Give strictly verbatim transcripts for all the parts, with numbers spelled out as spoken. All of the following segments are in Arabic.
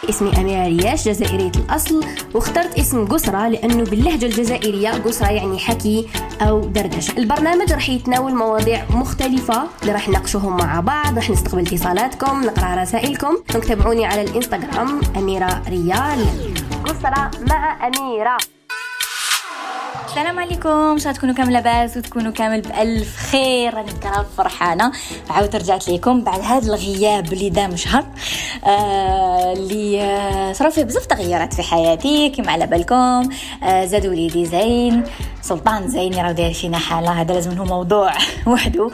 اسمي أميرة رياش، جزائرية الأصل، واخترت اسم قسرة لأنه باللهجة الجزائرية قسرة يعني حكي أو دردشة. البرنامج رح يتناول مواضيع مختلفة اللي رح نناقشوهم مع بعض، رح نستقبل اتصالاتكم، نقرأ رسائلكم. تابعوني على الإنستغرام أميرة ريال. قسرة مع أميرة. السلام عليكم، ان شاء الله تكونوا كامل لاباس وتكونوا كامل بألف خير. راني كرا فرحانه عاود رجعت لكم بعد هذا الغياب اللي دام شهر آه اللي آه صار فيه بزاف تغيرات في حياتي كما على بالكم. آه زاد وليدي زين، سلطان زين راه داير فينا حاله، هذا لازم له موضوع وحده.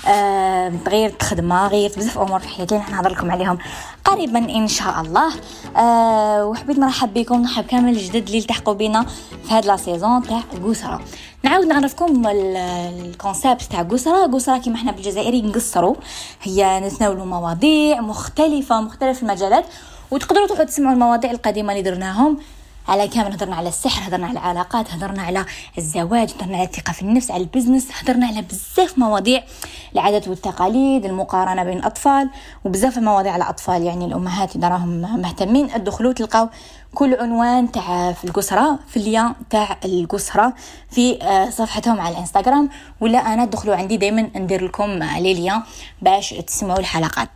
آه تغيرت خدمه، غيرت بزاف امور في حياتي راح نهضر لكم عليهم قريبا ان شاء الله. آه وحبيت نرحب بكم، نرحب كامل الجدد اللي التحقوا بينا في هذه لا سيزون تاع قسرة. نعاود نعرفكم الكونسيبت تاع قسرة. قسرة كما احنا بالجزائري نقصروا، هي نتناولوا مواضيع مختلفه مختلف المجالات، وتقدروا تروحوا تسمعوا المواضيع القديمه اللي درناهم على كامل. هضرنا على السحر، هضرنا على العلاقات، هضرنا على الزواج، هضرنا على الثقه في النفس، على البزنس، هضرنا على بزاف مواضيع، العادات والتقاليد، المقارنه بين الاطفال، وبزاف مواضيع على الاطفال. يعني الامهات اذا راهم مهتمين ادخلوا تلقاو كل عنوان تاع في القسرة في اللين تاع القسرة في صفحتهم على الانستغرام، ولا انا ادخلوا عندي دائما ندير لكم على لين باش تسمعوا الحلقات.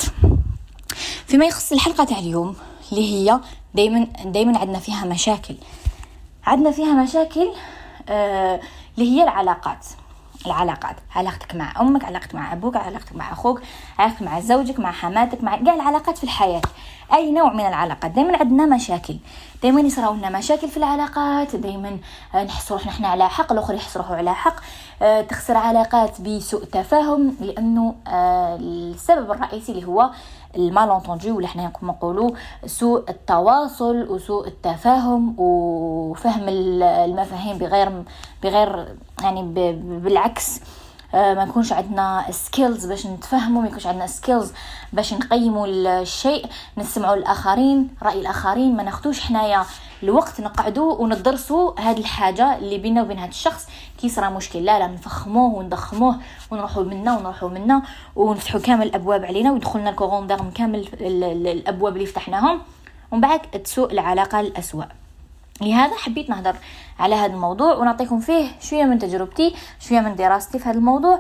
فيما يخص الحلقه تاع اليوم اللي هي دائما دائما عندنا فيها مشاكل عندنا فيها مشاكل آه اللي هي العلاقات العلاقات علاقتك مع امك، علاقتك مع ابوك، علاقتك مع اخوك، علاقتك مع زوجك، مع حماتك، مع كاع العلاقات في الحياه. اي نوع من العلاقات دائما عندنا مشاكل، دائما يصراو لنا مشاكل في العلاقات، دائما نحسوا روحنا احنا على حق، الاخر يحس روحه على حق. أه تخسر علاقات بسوء تفاهم، لانه أه السبب الرئيسي اللي هو المالونتوندو، ولا احنا نقولوا سوء التواصل وسوء التفاهم وفهم المفاهيم بغير بغير يعني بالعكس. ما يكونش عندنا سكيلز باش نتفهموا، ما يكونش عندنا سكيلز باش نقيموا الشيء، نسمعوا الاخرين، راي الاخرين، ما ناخذوش حنايا الوقت نقعدوا وندرسوا هذه الحاجه اللي بيننا وبين هذا الشخص. كي صرا مشكل لا لا نفخموه ونضخموه ونروحوا منا ونروحوا منا ونفتحوا كامل الابواب علينا ويدخلنا الكوغوندير من كامل الابواب اللي فتحناهم، ومن بعد تسوء العلاقه الاسوأ. لهذا حبيت نهضر على هذا الموضوع ونعطيكم فيه شويه من تجربتي، شويه من دراستي في هذا الموضوع،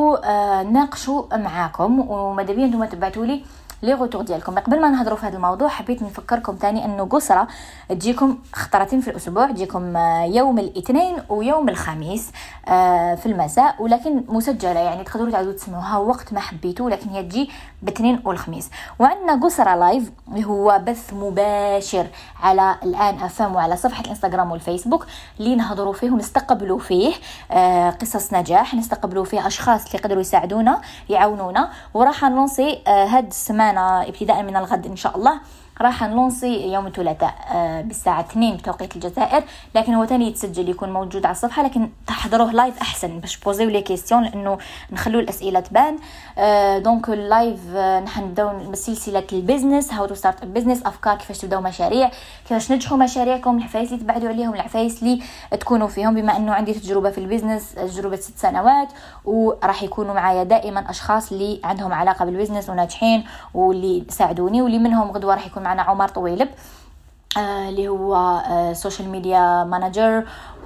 وناقشوا معاكم. وماذا بيا انتم تبعتوا لي لي غوتور ديالكم. قبل ما نهضروا في هذا الموضوع حبيت نفكركم تاني انه قسرة تجيكم خطرتين في الاسبوع، تجيكم يوم الاثنين ويوم الخميس في المساء، ولكن مسجله يعني تقدروا تعودوا تسمعوها وقت ما حبيتوا، لكن هي تجي بالاثنين والخميس. وعندنا قسرة لايف اللي هو بث مباشر على الان افهم وعلى صفحه الانستغرام والفيسبوك، اللي نهضروا فيه ونستقبلوا فيه قصص نجاح، نستقبلوا فيه اشخاص اللي يقدروا يساعدونا يعاونونا. وراح نلونسي هاد السمانه ابتداء من الغد ان شاء الله، راح نلونسي يوم الثلاثاء بالساعه اثنين بتوقيت الجزائر، لكن هو تاني يتسجل يكون موجود على الصفحه، لكن تحضروه لايف احسن باش بوزيو لي كيستيون، لانه نخلوا الاسئله تبان. دونك اللايف نحن نبداو بسلسله البيزنس، هاو تو ستارت بيزنس، افكار كيفاش تبداو مشاريع، كيفاش تنجحوا مشاريعكم، العفايس اللي تبعدوا عليهم، العفايس اللي تكونوا فيهم. بما انه عندي تجربه في البيزنس، تجربه ست سنوات، وراح يكونوا معايا دائما اشخاص اللي عندهم علاقه بالبيزنس وناجحين واللي ساعدوني، واللي منهم غدوه راح يكون معنا عمر طويلب آه اللي هو سوشيال ميديا مانجر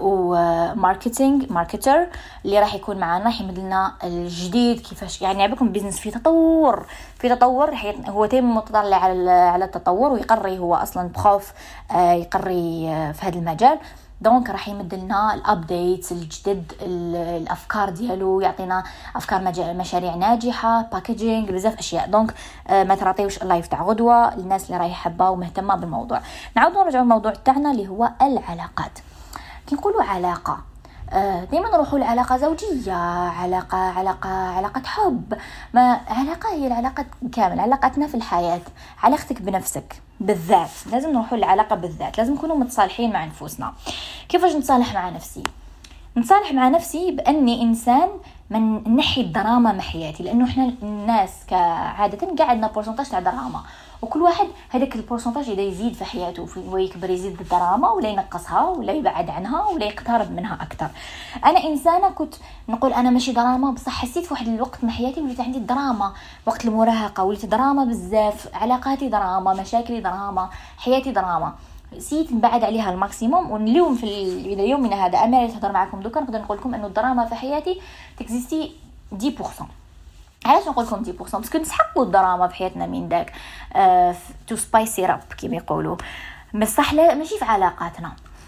وماركتينج ماركتر، اللي راح يكون معنا راح يمد لنا الجديد كيفاش يعني يعبكم بيزنس في تطور في تطور هو تيم متطلع على على التطور، ويقري هو اصلا بخوف آه يقري آه في هذا المجال. دونك راح يمد لنا الابديتس الجدد، الافكار ديالو، يعطينا افكار مشاريع ناجحه، باكيجينج، بزاف اشياء. دونك آه ما تراطيوش اللايف تاع غدوه للناس اللي راهي حابه ومهتمه بالموضوع. نعاودوا نرجعوا للموضوع تاعنا اللي هو العلاقات. كي نقولوا علاقه آه دائما نروحوا لعلاقه زوجيه، علاقه علاقه علاقه حب، ما علاقه هي العلاقه كامل، علاقتنا في الحياه، علاقتك بنفسك بالذات. لازم نروحوا للعلاقه بالذات، لازم نكونوا متصالحين مع نفوسنا. كيفاش نتصالح مع نفسي؟ نتصالح مع نفسي باني انسان من نحي الدراما من حياتي، لانه احنا الناس كعاده قاعدنا بورسنتاج تاع دراما، وكل واحد هذاك البورسنتاج يبدا يزيد في حياته، هو يكبر يزيد الدراما ولا ينقصها ولا يبعد عنها ولا يقترب منها اكثر. انا انسانه كنت نقول انا ماشي دراما، بصح حسيت في واحد الوقت من حياتي وليت عندي دراما، وقت المراهقه وليت دراما بزاف، علاقاتي دراما، مشاكلي دراما، حياتي دراما. سيت نبعد عليها الماكسيموم. واليوم في اليوم من هذا امال تهضر معكم دوكا نقدر نقول لكم انه الدراما في حياتي تكزيستي عشرة بالمئة. علاش نقول لكم عشرة بالمئة؟ باسكو نسحقوا الدراما في حياتنا من داك تو سبايسي راب كيما يقولوا، بصح لا ماشي في علاقاتنا.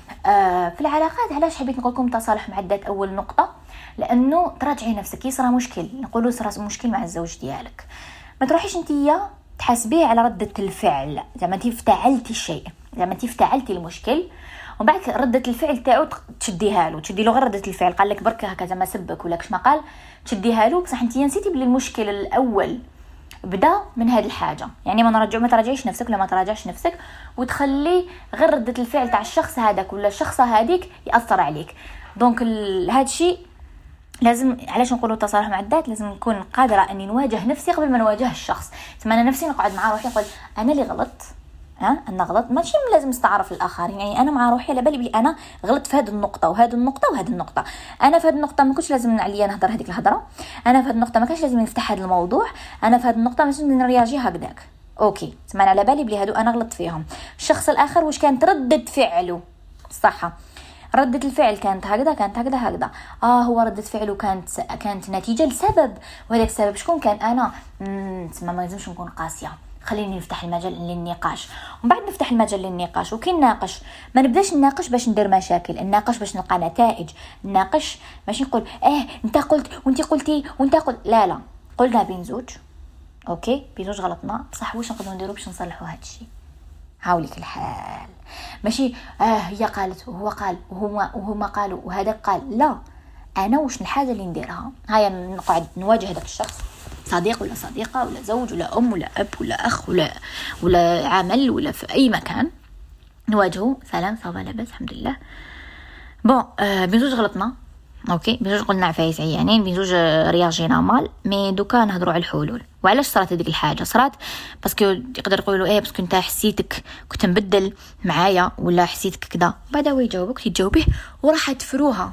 آه في العلاقات علاش حبيت نقول لكم تصالح مع الذات اول نقطه، لانه تراجعي نفسك. يصرى مشكل، نقولوا صرا مشكل مع الزوج ديالك، ما تروحيش نتيا تحاسبيه على ردة الفعل، زعما انت افتعلتي الشيء، زعما انت افتعلتي المشكل ومن بعد ردة الفعل تاعو تشديها له، تشدي له غير ردة الفعل، قال لك برك هكذا ما سبك ولا كش ما قال تشديها له، بصح انت نسيتي بلي المشكل الاول بدا من هذه الحاجه. يعني ما نرجع ما تراجعيش نفسك ولا ما تراجعش نفسك وتخلي غير ردة الفعل تاع الشخص هذاك ولا الشخصه هذيك ياثر عليك. دونك هذا الشيء لازم، علاش نقولوا التصالح مع الذات، لازم نكون قادره اني نواجه نفسي قبل ما نواجه الشخص. ثم انا نفسي نقعد مع روحي نقول انا اللي غلط، ها انا غلط، ماشي لازم نستعرف الاخرين. يعني انا مع روحي على بالي بلي انا غلط في هذه النقطه وهذه النقطه وهذه النقطه. انا في هذه النقطه ما كنتش لازم عليا نهضر هذيك الهضره، انا في هذه النقطه ما كانش لازم نفتح هذا الموضوع، انا في هذه النقطه ماشي لازم نرياجي هكذاك. اوكي ثم انا على بالي بلي هادو انا غلطت فيهم. الشخص الاخر واش كانت ردة فعله صح؟ ردة الفعل كانت هكذا كانت هكذا هكذا اه هو ردة فعله كانت كانت نتيجه لسبب، وهذاك السبب شكون كان؟ انا تسمى ما لازمش نكون قاسيه، خليني نفتح المجال للنقاش. ومن بعد نفتح المجال للنقاش وكي نناقش ما نبداش نناقش باش ندير مشاكل، نناقش باش نلقى نتائج، نناقش ماشي نقول اه انت قلت وانت قلتي وانت قلت، لا لا قلنا بين زوج اوكي بين زوج غلطنا، بصح واش نقدروا نديروا باش نصلحوا هذا الشيء؟ هاوليك الحال، ماشي اه هي قالت وهو قال وهما وهما قالوا وهذا قال، لا انا واش الحاجه اللي نديرها؟ هيا نقعد نواجه هذاك الشخص، صديق ولا صديقه ولا زوج ولا ام ولا اب ولا اخ ولا ولا عمل ولا في اي مكان، نواجهه سلام صافا لاباس الحمد لله. بون آه بين زوج غلطنا اوكي، بين زوج قلنا عفايس عيانين، بين زوج رياجينا مال، مي دوكا نهضروا على الحلول. وعلاش صارت هذيك الحاجه؟ صارت باسكو يقدر يقولوا ايه باسكو انت حسيتك كنت مبدل معايا ولا حسيتك كذا، بعدا هو يجاوبك تجاوبيه وراح تفروها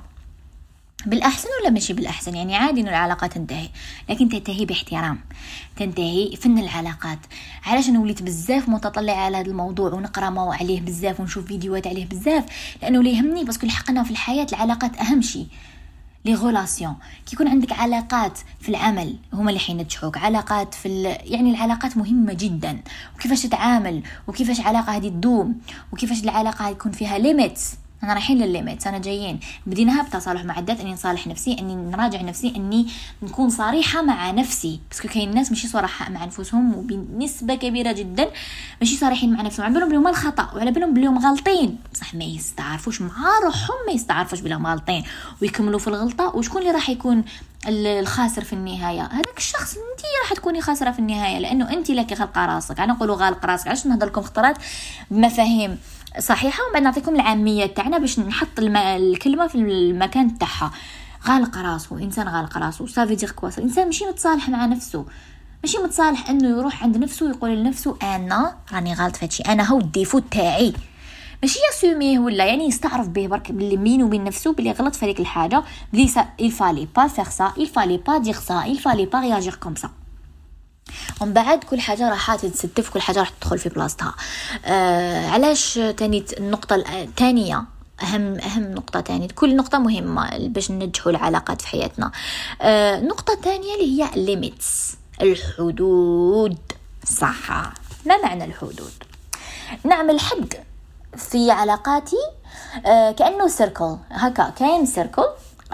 بالاحسن ولا ماشي بالاحسن. يعني عادي ان العلاقات تنتهي، لكن تنتهي باحترام، تنتهي فن العلاقات. علاش انا وليت بزاف متطلع على هذا الموضوع ونقرا ما عليه بزاف ونشوف فيديوهات عليه بزاف، لانه اللي يهمني باسكو الحقنا في الحياه العلاقات اهم شيء. لي غولاسيون كي يكون عندك علاقات في العمل هما اللي حينجحوك، علاقات في يعني العلاقات مهمه جدا، وكيفاش تتعامل وكيفاش علاقه هذه تدوم وكيفاش العلاقه يكون فيها ليميتس. انا رايحين للليميت، انا جايين بديناها بتصالح مع الذات، اني نصالح نفسي، اني نراجع نفسي، اني نكون صريحه مع نفسي، باسكو كاين الناس ماشي صراحه مع انفسهم، وبنسبه كبيره جدا ماشي صريحين مع نفسهم، على بالهم بليهم الخطا وعلى بالهم بليهم غالطين، بصح ما يستعرفوش مع روحهم، ما يستعرفوش بليهم غالطين ويكملوا في الغلطه. وشكون اللي راح يكون الخاسر في النهايه؟ هذاك الشخص انت راح تكوني خاسره في النهايه، لانه انت لك غلقه راسك. انا نقولوا غالق راسك علاش نهضر لكم خطرات بمفاهيم صحيحه، ومن بعد نعطيكم العاميه تاعنا باش نحط الم... الكلمه في المكان تاعها. غالق راسه، انسان غالق راسه صافي دير كواس، الانسان ماشي متصالح مع نفسه، ماشي متصالح انه يروح عند نفسه ويقول لنفسه انا راني غلط في هادشي، انا هو الديفو تاعي، ماشي ياسوميه ولا يعني يستعرف به برك باللي بينه وبين نفسه باللي غلط في هذيك الحاجه، بلي سا il fallait pas faire ça, il fallait pas dire ça, il fallait pas réagir comme ça. ومن بعد كل حاجه راح تتستف، كل حاجه راح تدخل في بلاصتها. آه علاش تاني النقطه الثانيه اهم اهم نقطه تاني، كل نقطه مهمه باش ننجحوا العلاقات في حياتنا. آه نقطه ثانيه اللي هي ليميتس، الحدود. صح، ما معنى الحدود؟ نعمل حد في علاقاتي آه كأنه سيركل هكا، كاين سيركل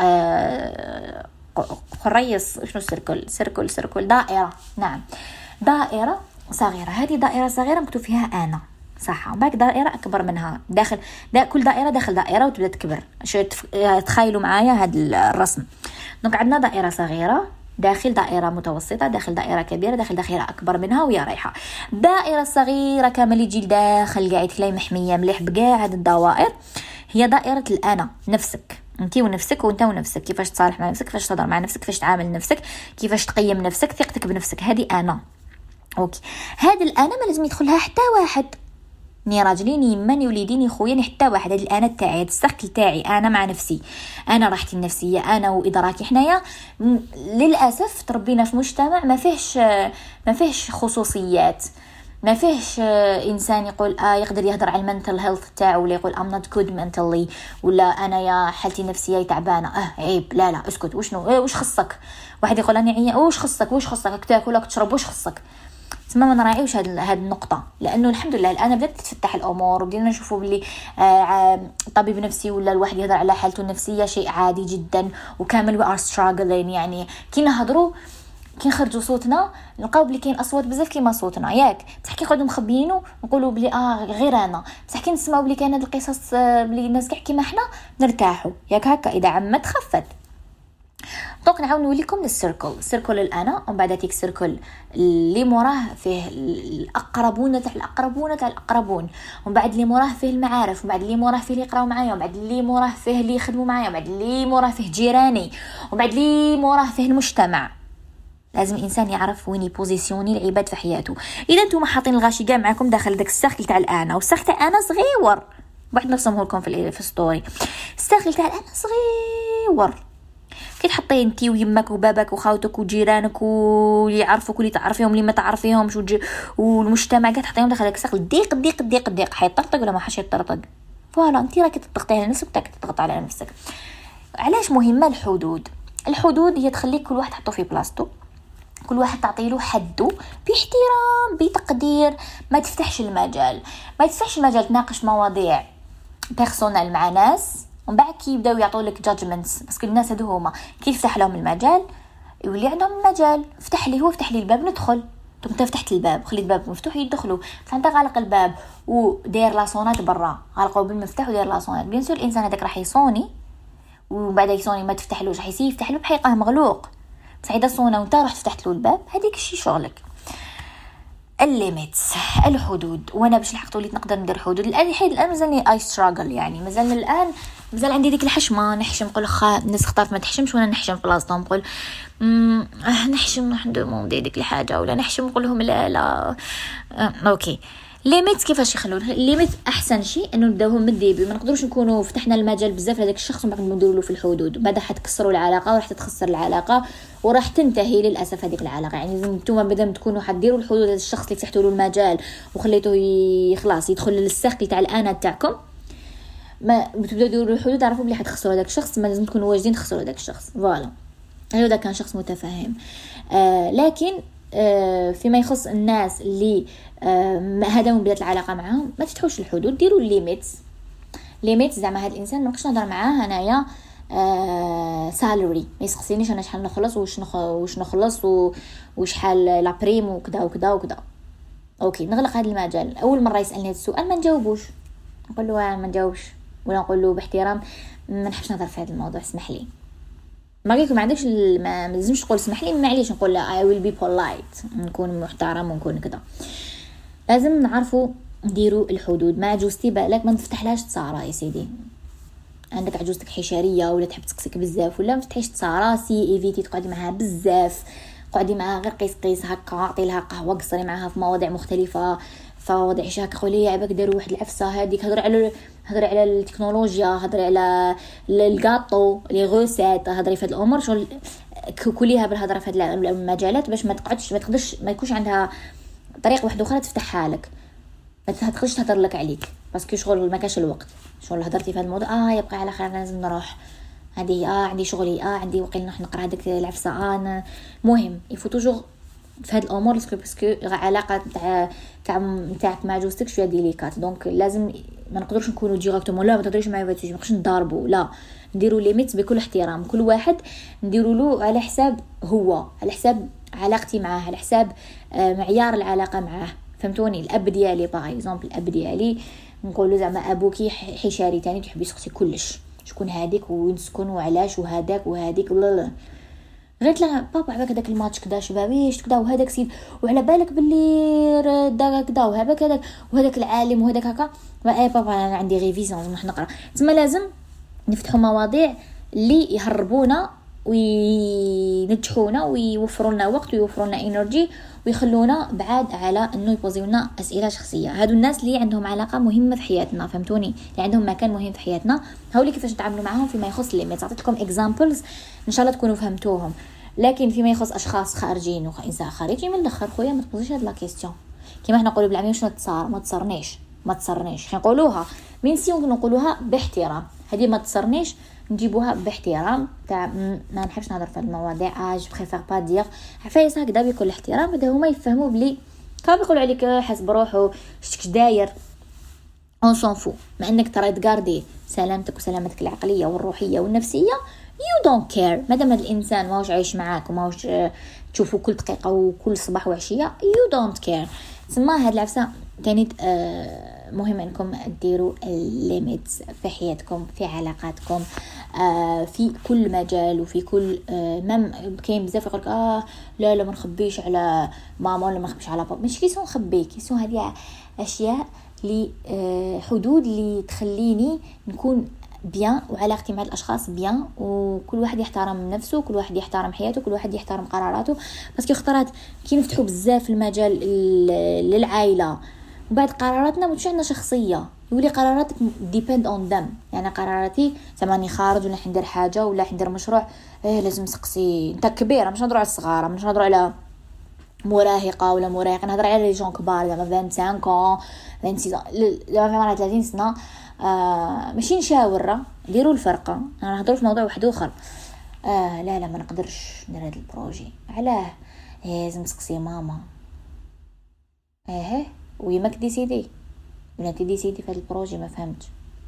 آه خريص، شنو سيركل؟ سيركل سيركل دائرة، نعم دائرة صغيرة، هذه دائرة صغيرة مكتوب فيها أنا صح، باك دائرة أكبر منها داخل دا كل دائرة داخل دائرة وتبدأ تكبر. تخيلوا معايا هذا الرسم. دونك عندنا دائرة صغيرة داخل دائرة متوسطة داخل دائرة كبيرة داخل دائرة أكبر منها ويا رايحة. دائرة صغيرة كامل يجي لداخل قاعد تلاقي محمية مليح بقاع هذه الدوائر، هي دائرة الأنا، نفسك انت ونفسك وانت ونفسك، كيفاش تصالح مع نفسك، كيفاش تهضر مع نفسك، كيفاش تعامل نفسك، كيفاش تقيم نفسك، ثقتك بنفسك، هذه أنا. اوكي، هذا الانا ما لازم يدخلها حتى واحد، ني راجلي ني يماني وليديني خويا ني حتى واحد. هذا الانا تاعي، هذا السيركل تاعي انا مع نفسي، انا راحتي النفسيه، انا وادراكي. حنايا للاسف تربينا في مجتمع ما فيهش ما فيهش خصوصيات، ما فيهش انسان يقول اه يقدر يهضر على المنتل هيلث تاعو، ولا يقول ام نوت جود منتلي، ولا انا يا حالتي النفسيه تعبانه اه عيب، لا لا اسكت، وشنو ايه واش خصك. واحد يقول انا عيا، واش خصك واش خصك تاكل ولا تشرب، واش خصك. تما ما نراعيوش هاد هاد النقطه، لانه الحمد لله الان بدات تتفتح الامور، وبدينا نشوفوا باللي آه طبيب نفسي ولا الواحد يهضر على حالته النفسيه شيء عادي جدا، وكامل وي ار ستراغلين. يعني كي نهضروا كي نخرجوا صوتنا نلقاو بلي كاين اصوات بزاف كيما صوتنا، ياك بصح كي نقعدوا مخبيينو نقولوا بلي اه غير انا، بصح كي نسمعوا بلي كاين هاد القصص آه بلي الناس كاع كيما حنا نرتاحوا، ياك هكا اذا عمت خفت. دونك نعاود نقول لكم السيركل، سيركل الانا، ومن بعد تيك سيركل اللي موراه فيه الاقربون تاع الاقربون تاع الاقربون، ومن بعد اللي موراه فيه المعارف، ومن بعد اللي موراه فيه اللي يقراو معايا، ومن بعد اللي موراه فيه اللي يخدموا معايا، ومن بعد اللي موراه فيه جيراني، ومن بعد اللي موراه فيه المجتمع. لازم الانسان يعرف وين يبوزيسيوني العباد في حياته. اذا نتوما حاطين الغاشي كاع معكم داخل داك السيركل تاع الانا، والسيركل تاع انا صغيور، واحد نرسمه لكم في في ستوري. السيركل تاع الانا صغيور، كي تحطيه انتي ويمك وبابك وخاوتك وجيرانك واللي يعرفوك واللي تعرفيهم واللي ما تعرفيهمش والمجتمع كاع تحطيهم داخل السقف ضيق ضيق ضيق ضيق، حيطرطق ولا ما حش يطرطق. فوالا انت راكي تضغطي على نفسك وتاك تضغط على نفسك. علاش مهمه الحدود؟ الحدود هي تخليك كل واحد تحطه في بلاصتو، كل واحد تعطيله حده باحترام بتقدير، ما تفتحش المجال ما تفتحش المجال تناقش مواضيع بيرسونال مع ناس ومن بعد كي يبداو يعطوا لك جادجمنتس، باسكو الناس هادو هما كي يفتح لهم المجال يولي عندهم المجال. فتح لي هو فتح لي الباب ندخل، انت فتحت الباب خليت الباب مفتوح يدخلوا، بصح انت غالق الباب وداير لاصونات برا، غالقوا بالمفتاح وداير لاصونات، بيان سور الانسان هذاك راح يصوني وبعد يصوني ما تفتحلوش، راح يسير يفتح له بحقيقه مغلوق. بصح اذا صونا وانت رحت فتحت له الباب هذيك الشيء شغلك. الليميتس الحدود، وانا باش لحقت وليت نقدر ندير حدود. الان حيد الان مازالني اي ستراغل، يعني مازال الان مازال عندي ديك الحشمه، نحشم نقول خا الناس خطات ما تحشمش وانا نحشم في بلاصتهم، نقول امم نحشم ندوموندي ديك الحاجه ولا نحشم نقول لهم لا لا أه. اوكي ليميت كيفاش يخلون الليميت؟ احسن شيء انه نبداوهم من الديبي، ما نقدروش نكونوا فتحنا المجال بزاف لهذاك الشخص وما نديروا له في الحدود، بعد حتكسروا العلاقه وراح تتخسر العلاقه وراح تنتهي للاسف هذيك العلاقه. يعني لازم نتوما مادام تكونوا حديروا الحدود هذا الشخص اللي فتحتوا له المجال وخليتوه خلاص يدخل للسيركل تاع الانا تاعكم، ما بتبداو ديروا الحدود تعرفوا بلي حتخسروا هذاك الشخص، ما لازم تكونوا واجدين تخسروا هذاك الشخص. فوالا هذا كان شخص متفاهم. آه لكن آه فيما يخص الناس اللي آه هذا من بدايه العلاقه معهم ما تفتحوش الحدود، ديروا الليميتس. ليميتس زعما هذا الانسان ما نقدرش نهضر معاه انايا آه سالري، ما يسقسينيش انا شحال نخلص واش نخ... واش نخلص و... وشحال لا بريم وكذا وكذا وكذا. اوكي نغلق هذا المجال. اول مره يسالني هذا السؤال ما نجاوبوش، نقول له ما نجاوبش، ولا نقول له باحترام ما نحبش نهضر في هذا الموضوع اسمح لي. ما قلت ما عندكش ما لازمش تقول اسمح لي، معليش نقول لا I will be polite، نكون محترم ونكون كذا. لازم نعرفوا نديروا الحدود. مع عجوزتي بالك ما نفتحلهاش تصارى يا سيدي، عندك عجوزتك حشاريه ولا تحب تسقسك بزاف ولا ما تفتحيش تصاراسي، ايفيتي تقعدي معها بزاف، قعدي معها غير قيس قيس هكا، عطي لها قهوه، قصري معها في مواضيع مختلفه، فواضع شاك خولي عباك داروا واحد العفسه هذيك، هضري على هضري على التكنولوجيا، هضري على الكاطو لي غوسيت، هضري في هاد الامور شغل كليها بالهضره في هاد المجالات باش ما تقعدش ما تقدرش ما يكونش عندها طريقه واحده اخرى تفتحها لك، ما تقدرش تهضر لك عليك باسكو شغل ما كاش الوقت. شغل هضرتي في هذا الموضوع اه يبقى على خير لازم نروح هذه اه عندي شغلي اه عندي وقيل نروح نقرا هذيك العفسه اه مهم يفو توجور في هاد الامور باسكو علاقه تاع تاع نتاعك مع جوزتك شويه ديليكات. دونك لازم ما نقدروش نكونوا ديريكتومون لا ما تهضريش معايا ما نقدرش نضربوا، لا نديروا ليميت بكل احترام، كل واحد نديروا له على حساب هو، على حساب علاقتي معاه، على حساب معيار العلاقه معاه. فهمتوني؟ الاب ديالي باغ اكزومبل الاب ديالي نقول له زعما ابوكي حشاري تاني تحب يسقسي كلش شكون هذيك وين تسكن وعلاش وهذاك وهذيك لا لا غير لا بابا عباك هذاك الماتش كذا شبابيش كذا وهذاك سيد وعلى بالك باللي دا كذا وهذاك هذاك وهذاك العالم وهذاك هكا اي بابا انا عندي ريفيزيون نروح نقرا. تما لازم نفتحوا مواضيع اللي يهربونا وينجحونا ويوفروا لنا وقت ويوفروا لنا انرجي ويخلونا بعاد على انه يبوزيونا اسئله شخصيه. هادو الناس اللي عندهم علاقه مهمه في حياتنا، فهمتوني، اللي عندهم مكان مهم في حياتنا، هاولي كيفاش نتعاملوا معاهم فيما يخص الليميت. عطيتكم اكزامبلز ان شاء الله تكونوا فهمتوهم. لكن فيما يخص اشخاص خارجين وانسان خارجي، من الاخر خويا ما تبوزيش هاد لا كيسيون. كيما احنا نقولوا بالعاميه شنو تصار، ما تصرنيش ما تصرنيش نقولوها من سيون، نقولوها باحترام. هذه ما تصرنيش نجيبوها باحترام تاع ما نحبش نهضر في المواضيع، اج بريفير با دير عفايس هكذا بكل احترام، بدا هما يفهموا بلي كان يقولوا عليك حسب روحه شتك داير اون سون فو، مع انك ترى تغاردي سلامتك وسلامتك العقليه والروحيه والنفسيه. you don't care مادام هذا الانسان ماهوش عايش معاك وماهوش تشوفوا كل دقيقه وكل صباح وعشيه، you don't care. تسمى هاد العفسه تاني مهم انكم ديروا الليميتس في حياتكم، في علاقاتكم، آه في كل مجال وفي كل آه مم كاين بزاف يقولك اه لا لا ما نخبيش على ماما ولا ما نخبيش على بابا. مش كيسون نخبي، كيسون هذه اشياء لي آه حدود اللي تخليني نكون بيان وعلاقتي مع الاشخاص بيان، وكل واحد يحترم نفسه، كل واحد يحترم حياته، كل واحد يحترم قراراته. باسكو خطرات كي نفتحوا بزاف المجال للعائله وبعد قراراتنا مش عندنا شخصيه، يولي قراراتك ديبند اون دم. يعني قراراتي زماني خارج ولا ندير حاجه ولا ندير مشروع، إيه لازم نسقسي انت كبيره، مش نهضروا على الصغار، مش نهضروا على مراهقه ولا مراهق، نهضر على لي جون كبار زعما خمسة وعشرين خمسة وعشرين زعما ثلاثين سنه. آه ماشي نشاور ديروا الفرقه، انا نهضر في موضوع واحد اخر. آه لا لا ما نقدرش ندير هذا البروجي، علاه؟ إيه لازم تسقسي ماما. ايه وهي ما كديسيدي ولا انت ديسيدي في هذا البروجي، ما فهمتش.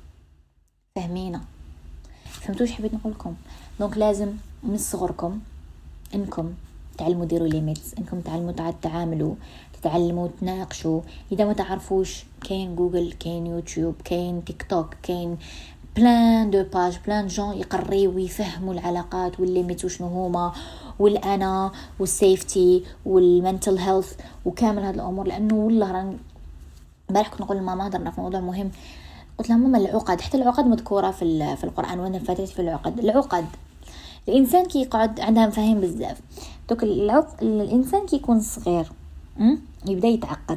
فهمينا فهمتوش حبيت نقول لكم؟ دونك لازم من صغركم انكم تعلموا ديروا ليميتس، انكم تعلموا تعاملوا، تتعلموا تناقشوا. اذا ما تعرفوش كاين جوجل، كاين يوتيوب، كاين تيك توك، كاين بلان دو باج بلان جون يقريوا ويفهموا العلاقات والليميت وشنو هما، والانا والسيفتي والمنتل هيلث وكامل هذه الامور. لانه والله راني امبارح كنت نقول لماما هضرنا في موضوع مهم، قلت لها ماما العقد، حتى العقد مذكوره في في القران، وانا فاتت في العقد. العقد الانسان كي يقعد عندها مفاهيم بزاف. دوك العقد الانسان كي يكون صغير يبدا يتعقد،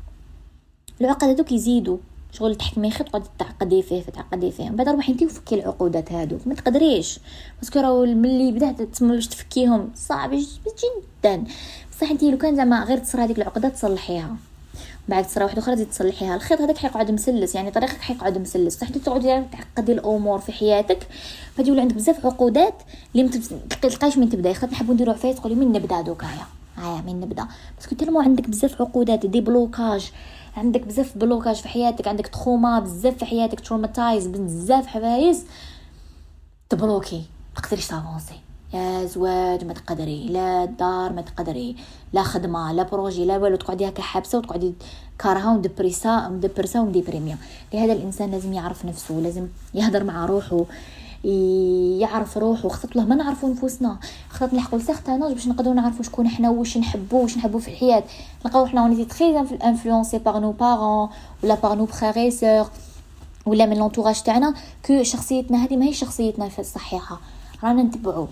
العقد هذوك يزيدوا شغل تحكمي خيط تقعد تعقدي فيه فتعقدي فيه، بعد روحي انتي وفكي العقودات هذوك ما تقدريش، باسكو راهو ملي بدات تسمى باش تفكيهم صعب جدا. بصح انتي لو كان زعما غير تصرا هذيك العقدات تصلحيها، بعد تصرا واحده اخرى تزيد تصلحيها، الخيط هذاك حيقعد مسلس، يعني طريقك حيقعد مسلس. صح تقعدي تعقدي الامور في حياتك فدي يولي عندك بزاف عقودات اللي ما تلقايش من تبداي. خاطر نحبوا نديروا عفايس تقولي من نبدا دوكايا هيا من نبدا، باسكو تلمو عندك بزاف عقودات دي بلوكاج، عندك بزاف بلوكاج في حياتك، عندك تروما بزاف في حياتك، تروماتايز بزاف حوايج تبلوكي تقدريش تافونسي. يا زواج ما تقدري، لا دار ما تقدري، لا خدمه لا بروجي لا والو، تقعدي هكا حابسه وتقعدي كارها ودبريسا مدبرسا ومديبريميا. لهذا الانسان لازم يعرف نفسه، لازم يهدر مع روحه، يعرف روحه. خطط له ما نعرفوا نفوسنا، خطط نحكوا لسختنا باش نقدروا نعرفوا شكون احنا واش نحبوا واش نحبوا في الحياه. نلقاو احنا ونيتي تري انفلونسي بار نو بارون ولا بار نو فرير سور ولا من لونتوراج تاعنا، كو شخصيتنا هذه ماهي شخصيتنا الصحيحه. رانا نتبعوا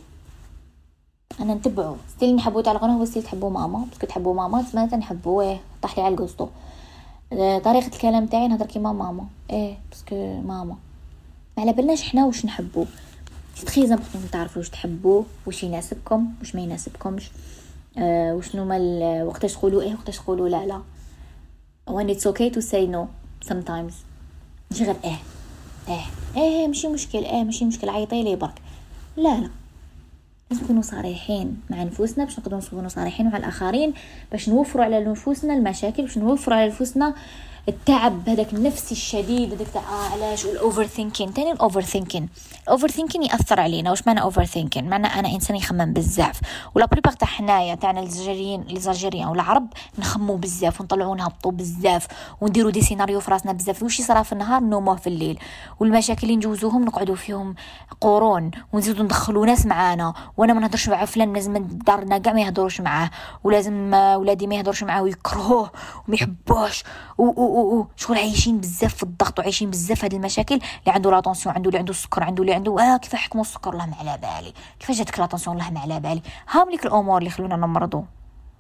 انا نتبعوا ستيل نحبوا تاع الغنى هو ستيل تحبوا ماما، باسكو تحبوا ماما تسمى نحبوا ايه طاح لي على القسطو. طريقه الكلام تاعي نهضر كيما ماما ايه باسكو ماما ما على بالناش حنا واش نحبوا. تري امبورطون تعرفوا واش تحبوا، واش يناسبكم واش ما يناسبكمش، آه وشنو ما وقتاش تقولوا ايه وقتاش تقولوا لا لا. when it's okay to say no sometimes، ماشي غير ايه ايه ايه ماشي مشكل ايه ماشي مشكل عيطي لي برك، لا لا. لازم نكونوا صريحين مع نفوسنا باش نقدروا نكونوا صريحين مع الاخرين، باش نوفروا على نفوسنا المشاكل، باش نوفروا على نفوسنا التعب هذاك النفسي الشديد هذاك تاع آه علاش والاوفر ثينكين. ثاني الاوفر ثينكين الاوفر ثينكين ياثر علينا. واش معنى اوفر ثينكين؟ معنى انا انسان يخمم بزاف، ولا بريبار تاع حنايا تاعنا الجزائريين الجزائريين والعرب نخمموا بزاف ونطلعوا نهبطوا بزاف ونديروا دي سيناريو في راسنا بزاف. واش يصرا في النهار نوموه في الليل، والمشاكل اللي نجوزوهم نقعدوا فيهم قرون ونزيدوا ندخلوا ناس معانا. وانا ما نهضرش مع فلان لازم دارنا كاع ما يهضروش معاه، ولازم ولادي ما يهضروش معاه ويكرهوه وما يحبوش و و و شغل عايشين بزاف في الضغط وعايشين بزاف هذه المشاكل. اللي عنده لا طونسيون، عنده اللي عنده السكر، عنده اللي عنده اه كيف حكموا السكر الله ما على بالي، كيفاش جاتك لا طونسيون الله ما على بالي. هاهم ليك الامور اللي خلونا نمرضوا.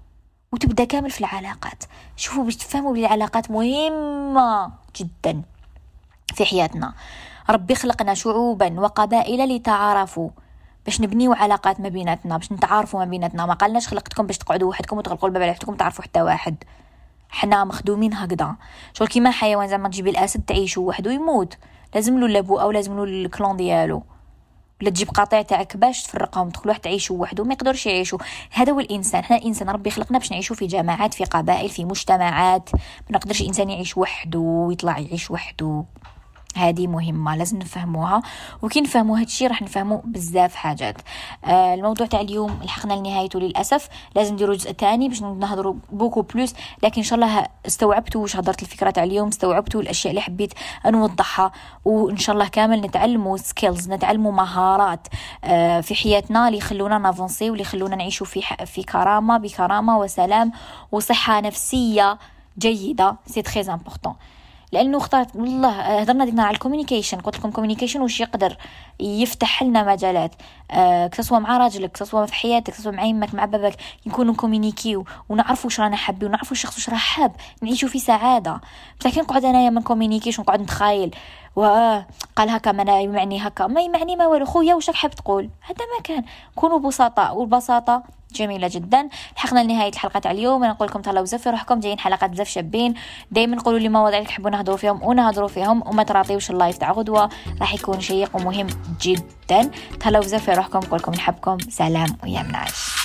وتبدا كامل في العلاقات. شوفوا باش تفهموا بلي العلاقات مهمه جدا في حياتنا. ربي خلقنا شعوبا وقبائل لتعارفوا، باش نبنيو علاقات ما بيناتنا، باش نتعارفوا ما بيناتنا. ما قالناش خلقتكم باش تقعدوا وحدكم وتغلقوا الباب على وحدكم تعرفوا حتى واحد. حنا مخدومين هكذا. شغل كيما حيوان زعما تجيبي الاسد تعيشوا وحده يموت، لازم له لابو او لازم له الكلون ديالو، ولا تجيب قطيع تاعك باش تفرقهم تدخلوا واحد تعيشوا وحده، ما يقدرش يعيشوا. هذا هو الانسان. حنا الانسان ربي خلقنا باش نعيشوا في جماعات، في قبائل، في مجتمعات. ما نقدرش الانسان يعيش وحده ويطلع يعيش وحده. هذه مهمة لازم نفهموها، وكي نفهموا هذا الشيء راح نفهموا بزاف حاجات. آه الموضوع تاع اليوم لحقنا لنهايته للأسف، لازم نديروا جزء ثاني باش نهضروا بوكو بلوس. لكن إن شاء الله استوعبتوا واش هضرت الفكرة تاع اليوم، استوعبتوا الأشياء اللي حبيت نوضحها، وإن شاء الله كامل نتعلموا سكيلز، نتعلموا مهارات آه في حياتنا اللي يخلونا نافونسي واللي يخلونا نعيشوا في في كرامة بكرامة وسلام وصحة نفسية جيدة. سي تري امبورطون، لانه اختارت والله هضرنا دينا على الكوميونيكيشن. قلت لكم كوميونيكيشن واش يقدر يفتح لنا مجالات، أه كسوا مع راجلك، كسوا في حياتك، كسوا مع يمك مع بابك، يكونوا كوميونيكيو ونعرفوا واش رانا حابين ونعرفوا الشخص واش راه حاب، نعيشوا في سعاده. لكن نقعد انايا من كوميونيكيشن نقعد نتخايل واه قال هكا ما يمعني هكا ما يمعني ما والو. خويا واش راك حاب تقول؟ هذا ما كان. كونوا بسطاء، والبساطه جميله جدا. لحقنا لنهايه الحلقه تاع اليوم. انا نقول لكم تهلاو بزاف في روحكم، جايين حلقات بزاف شابين. دائما نقولوا لي مواضيع اللي تحبوا نهضروا فيهم ونهضروا فيهم، وما تراطيوش اللايف تاع غدوه راح يكون شيق ومهم جدا. تهلاو بزاف في روحكم، نقول لكم نحبكم. سلام ويا منعش.